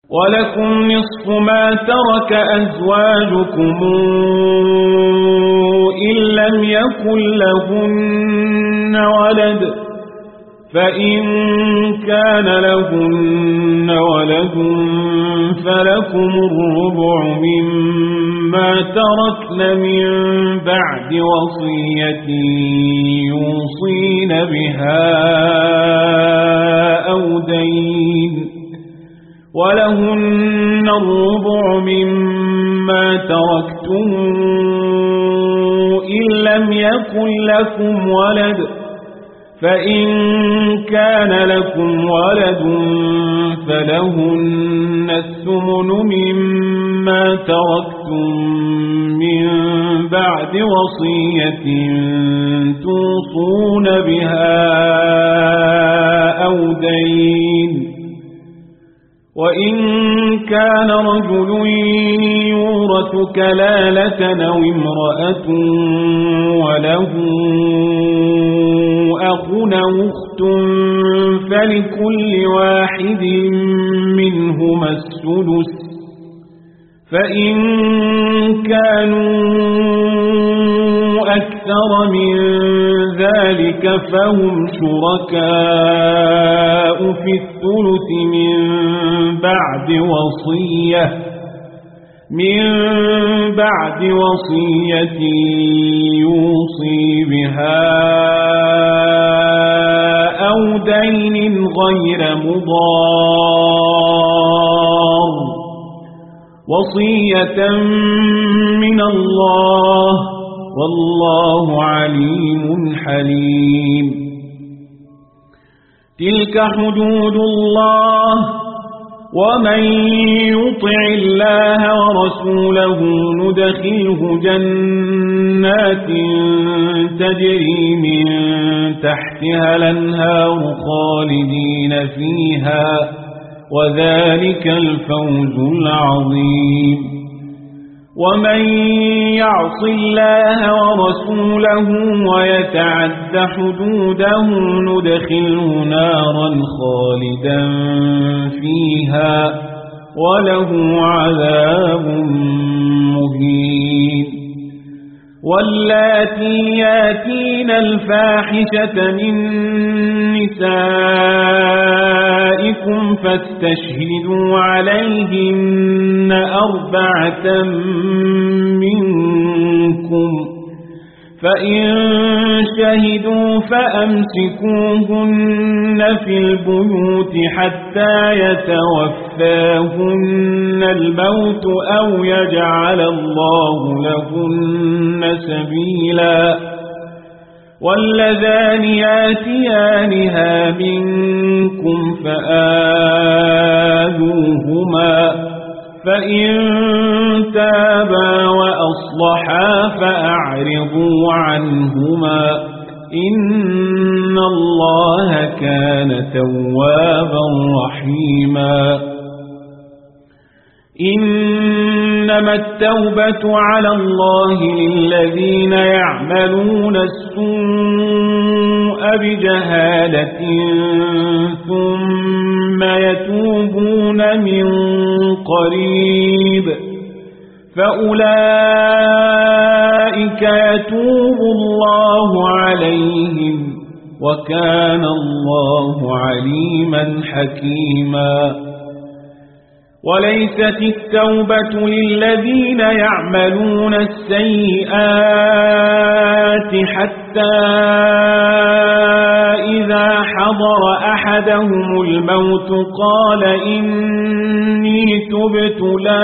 ولكم نصف ما ترك أزواجكم إن لم يكن لهن ولد، فإن كان لهن ولد فلكم الربع مما تركن من بعد وصية يوصين بها أو دين، ولهن الربع مما تركتم إن لم يكن لكم ولد، فإن كان لكم ولد فلهن الثمن مما تركتم من بعد وصية توصون بها أو دين، وإن كان رجل يورث كلالة أو امرأة وله أخ أو أخت فلكل واحد منهما السدس، فإن كانوا أكثر من ذلك فهم شركاء في الثلث من بعد وصية يوصي بها أو دين غير مضار، وصية من الله والله عليم حليم. تلك حدود الله، ومن يطع الله ورسوله ندخله جنات تجري من تحتها الأنهار خالدين فيها، وذلك الفوز العظيم. ومن يعص الله ورسوله ويتعد حدوده ندخله نارا خالدا فيها وله عذاب مهين. واللاتي ياتين الفاحشة من نسائكم فاستشهدوا عليهن 4 منكم، فإن شهدوا فأمسكوهن في البيوت حتى يتوفاهن الموت أو يجعل الله لهن سبيلا. واللذان ياتيانها منكم فآذوهما، فإن تابا وأصلحا فأعرضوا عنهما إن الله كان توابا رحيما. إنما التوبة على الله للذين يعملون السوء بجهالة ثم يتوبون من قريب فأولئك يتوب الله عليهم وكان الله عليما حكيما. وليست التوبة للذين يعملون السيئات حتى إذا حضر أحدهم الموت قال إني تبت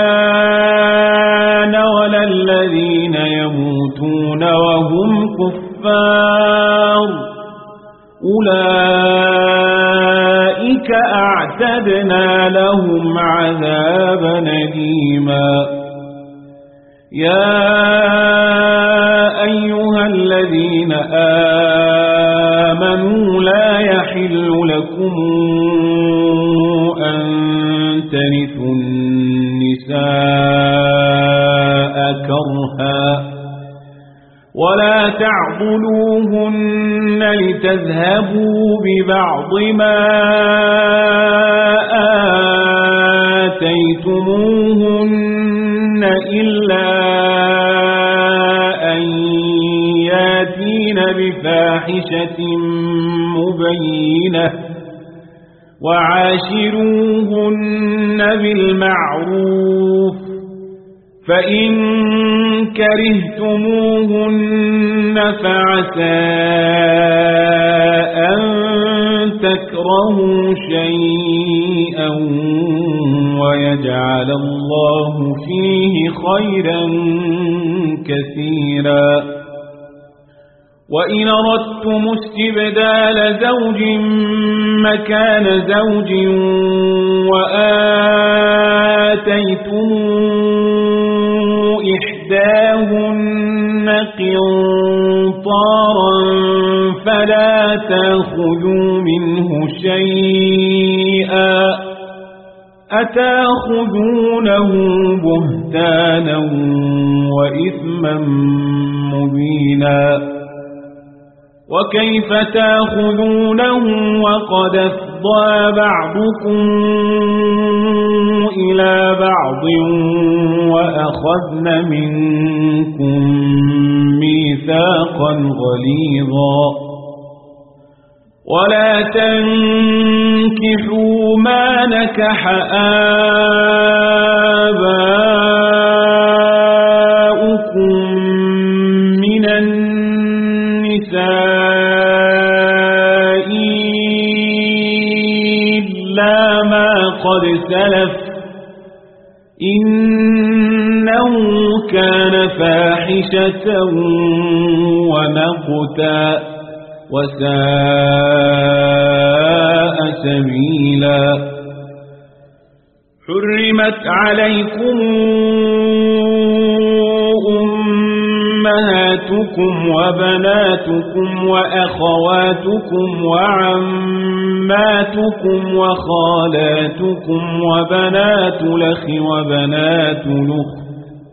الآن ولا الذين يموتون وهم كفار أولئك أعتدنا لهم عذابا أليما. يا أيها الذين آمنوا لا يحل لكم أن ترثوا النساء كرها ولا تعضلوهن لتذهبوا ببعض ما آتيتموهن إلا أن ياتين بفاحشة مبينة وعاشروهن بالمعروف فإن كرهتموهن فعسى أن تكرهوا شيئا ويجعل الله فيه خيرا كثيرا وإن أردتم استبدال زوج مكان زوج وآتيتم إحداهن قنطارا فلا تأخذوا منه شيئا أتأخذونه بهتانا وإثما مبينا وكيف تأخذونه وقد أفضى بعضكم إلى بعض وأخذن منكم ميثاقا غليظا ولا تنكحوا ما نكح آباؤكم من النساء إلا ما قد سلف إنه كان فاحشة ومقتا وساء سبيلا حرمت عليكم أمهاتكم وبناتكم وأخواتكم وعماتكم وخالاتكم وبنات الأخ وبنات الأخت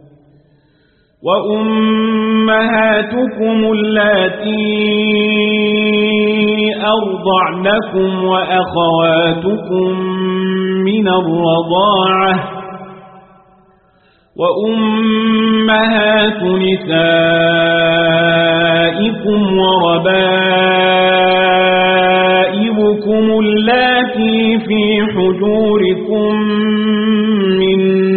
وأمهاتكم اللاتي أرضعنكم وأخواتكم من الرضاعة وأمهات نسائكم وربائبكم اللاتي في حجوركم من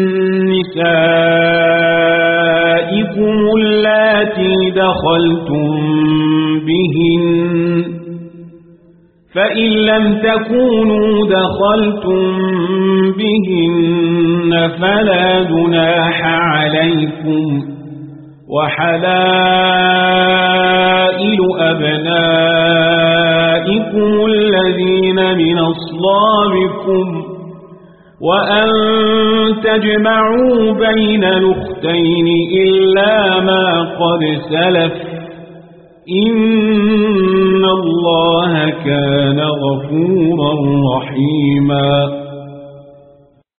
نسائكم اللاتي دخلتم بهن فإن لم تكونوا دخلتم بهن فلا جناح عليكم وحلائل أبنائكم الذين من أصلابكم وأن تجمعوا بين الأختين إلا ما قد سلف إن الله كان غفورا رحيما